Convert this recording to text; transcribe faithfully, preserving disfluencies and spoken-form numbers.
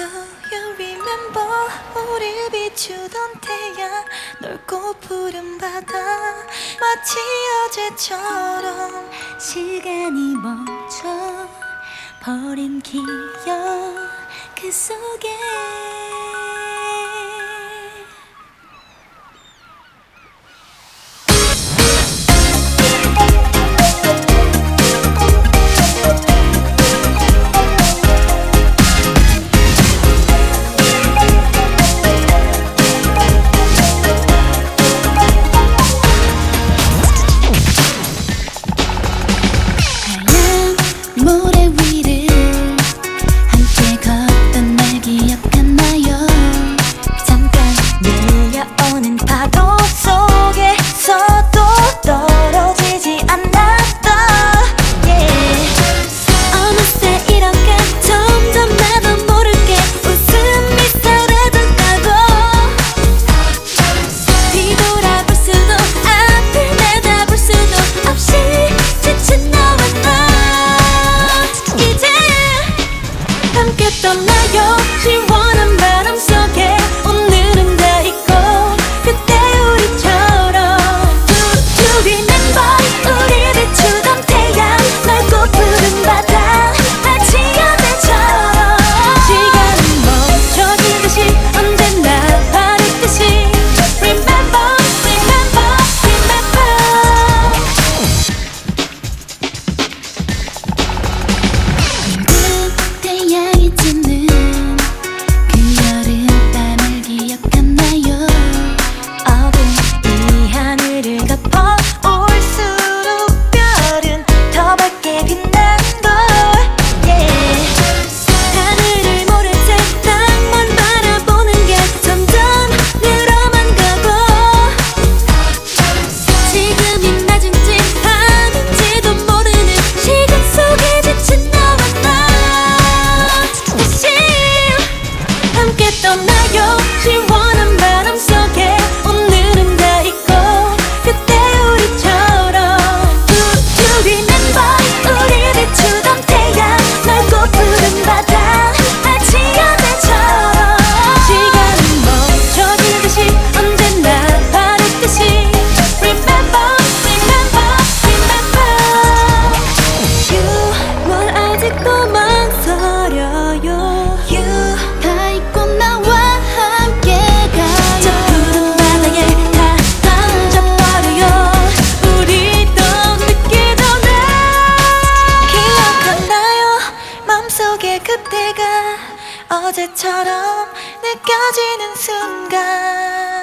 you remember 우릴 비추던 태양 넓고 푸른 바다 마치 어제처럼 시간이 멈춰 버린 기억 그 속에 모래 위를 함께 걷던 날 기억하나요? 잠깐 밀려오는 파도 속에서도 떨어지지 않았다 yeah. 어느새 이렇게 점점 나도 모르게 웃음 미소라도 까고 뒤돌아볼 수도 앞을 내다볼 수도 없이 지친 너와 나 함께 떠나요 시원한 바람 속에 오늘은 다 잊고 그때 우리처럼 Do you remember 우리 비추던 태양 넓고 푸른 바다 마치 어제처럼 시간은 멈춰지듯이 언제나 바랬듯이 Remember, remember, remember 붉은 태양이 찌는 그 여름밤을 기억하나요? 어두운 이 하늘을 덮어올수록 별은 더 밝게 빛난걸 yeah. 하늘을 모른 채 땅만 바라보는 게 점점 늘어만 가고 지금이 낮은지 밤인지도 모르는 시간 속에 지친 너와 나 다시 함께 떠나요 시원한 바람 속에 오늘은 다 잊고 그때 우리처럼 Do you remember 우리 비추던 태양 넓고 푸른 바다 마치 어제처럼 시간은 멈춰지듯이 언제나 바랬듯이 Remember, remember, remember You 뭘 아직도 망설여요 You 다 잊고 나와 함께 가요 저 푸른 바다에 다 던져버려요 우리도 늦기 전에 기억하나요 맘속에 그때가 어제처럼 느껴지는 순간